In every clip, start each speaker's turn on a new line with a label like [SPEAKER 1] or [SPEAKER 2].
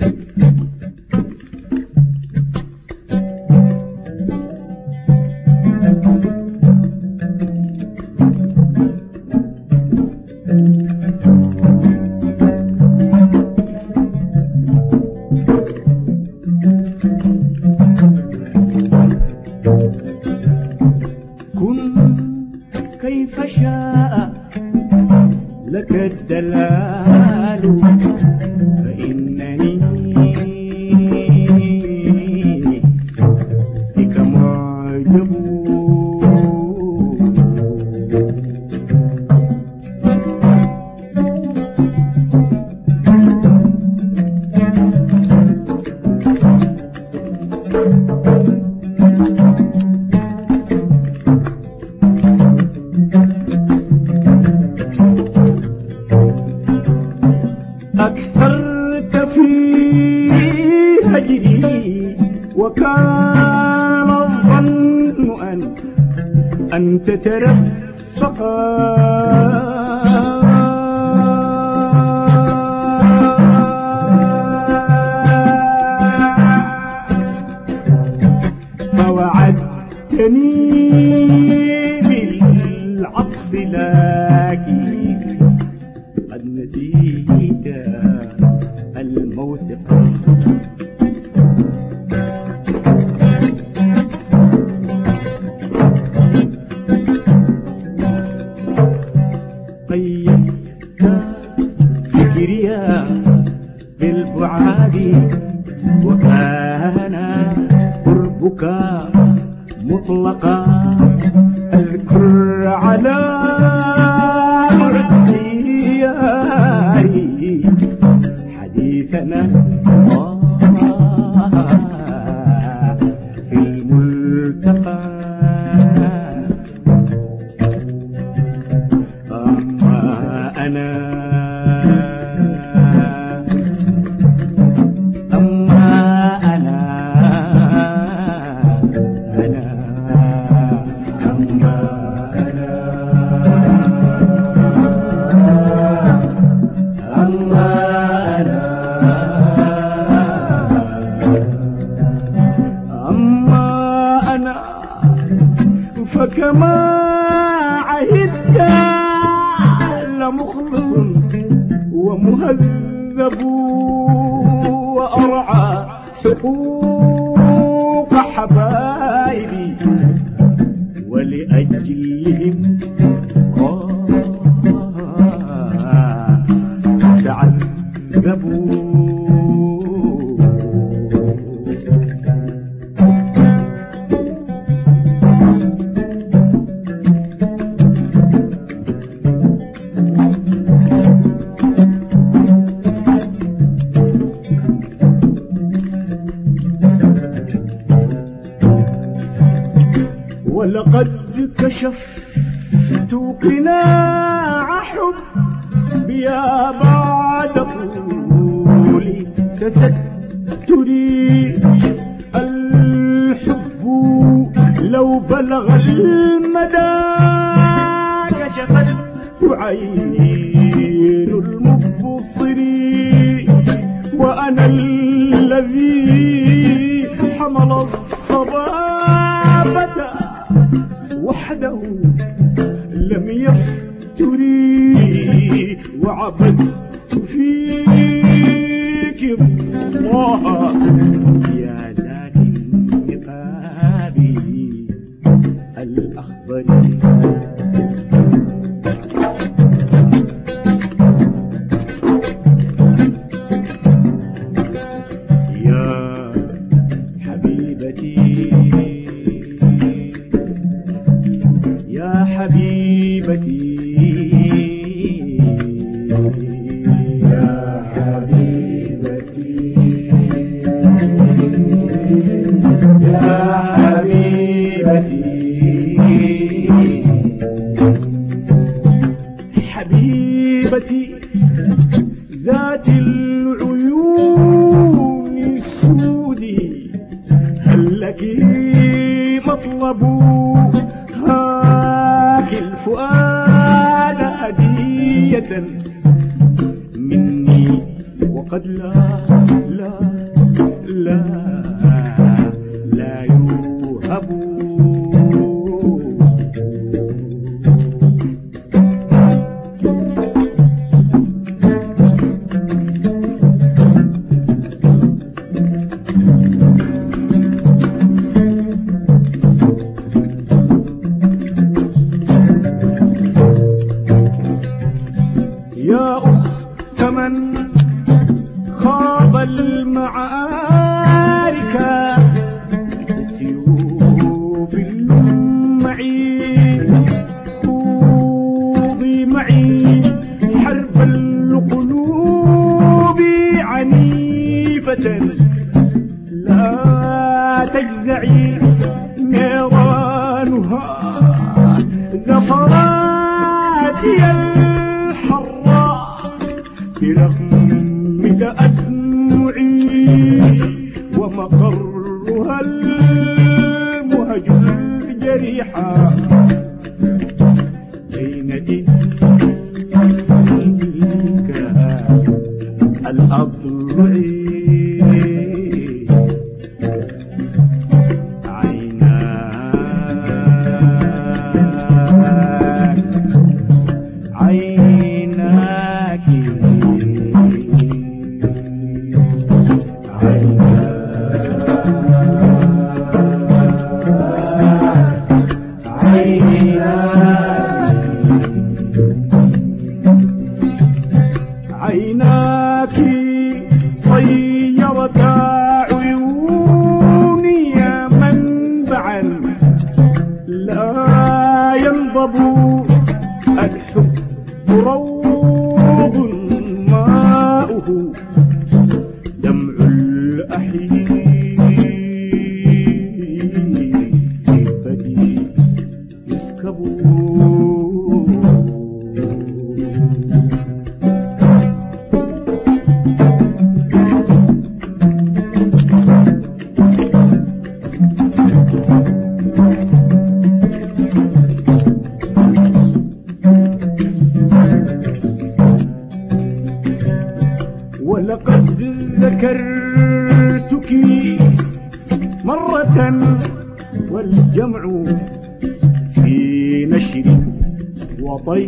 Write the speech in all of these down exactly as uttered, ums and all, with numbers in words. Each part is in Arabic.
[SPEAKER 1] كيف شاء لك الدلال فإنني بك معجب أكثرت في هجري وكان الظن أن أن تترفق فوعدتني بالعطف لكن قد نسيت الموثق قيدت فكريا بالبعاد وكان قربك مطلقا اذكر على عدياري حديثنا في الملتقى أما أنا أما أنا أنا أما أنا أما أنا أما أنا فكما عهدت لمخلص ومهذب وأرعى حقوق حبايبي ولأجلهم تعذبوا ولقد كشفت قناع حبي بعد طول تستري الحب لو بلغ المدى كشفت عين المبصر وأنا الذي حمل الصبابة وحده لم يفتري وعبدت فيك الله يا ذات النقاب الأخضر يا حبيبتي يا حبيبتي يا حبيبتي يا حبيبتي حبيبتي ذات العيون السودي هل لك مطلب الفؤاد هدية مني وقد لا لا المعارك سيوف معي خوضي معي حرب القلوب عنيفة لا تجزعي نيرانها زفراتي الحراء برغمك أدمعي ومقرها المهج الجريحة بين تلك الأضلع عيناك طيرتا عيوني منبعا لا ينضب الحب روض ماؤه دمع الأحيفة يسكب ولقد ذكرتك مرة والجمع في نشر وطي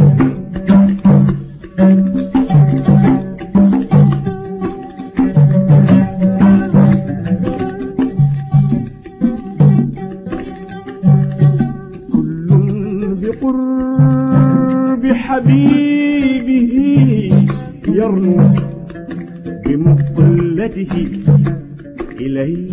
[SPEAKER 1] كل بقرب حبيبه يرنو بمطلته إليه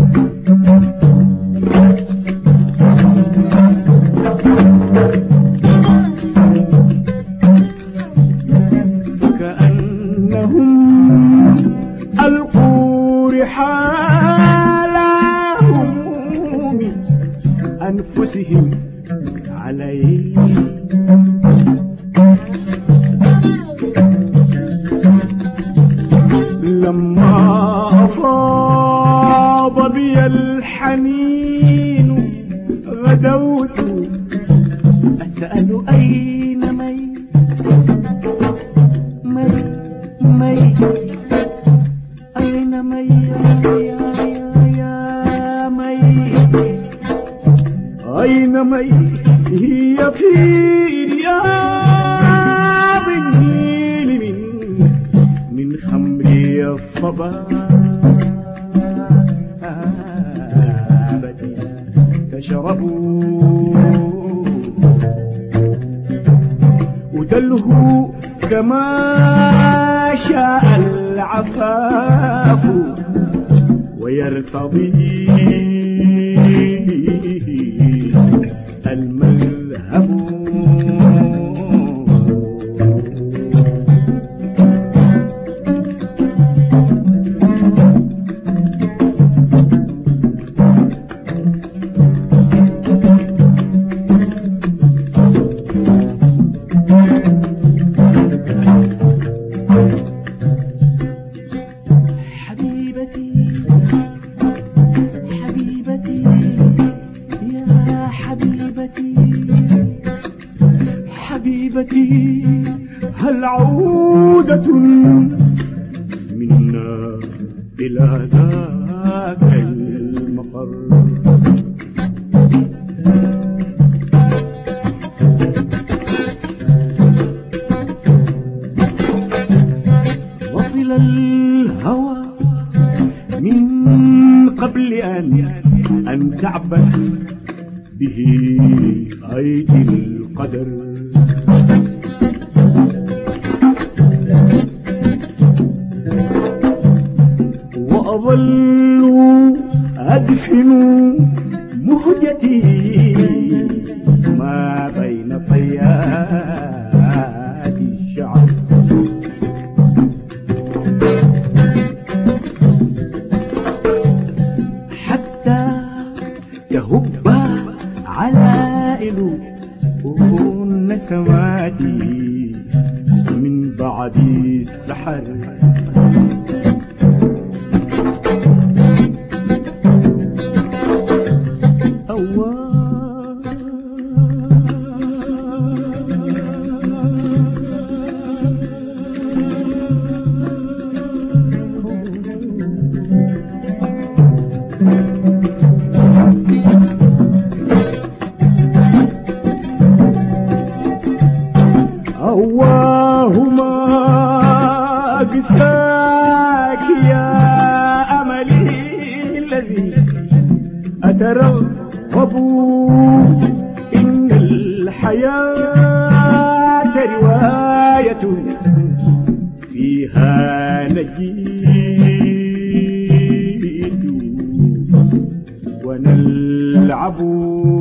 [SPEAKER 1] فكأنهم ألقوا رحال هموم أنفسهم عليه لما أفاض بي الحنين غدوت أسأل أين مي مي مي أين مي يا يا مي أين مي هي في رياض النيل من من خمري الصبابة تشربوا وتلهوا كما شاء العفاف ويرتضي المذهب حبيبتي هل عودة منا إلى ذاك المقر وصل الهوى من قبل أن أن تعبث به أيدي القدر وأظل أدفن مهجتي ما بين طيات الشعب. حتى تهب علائل النسمات من بعد السحر. اللهم قساك يا أملي الذي أترغب إن الحياة رواية فيها نجيد ونلعب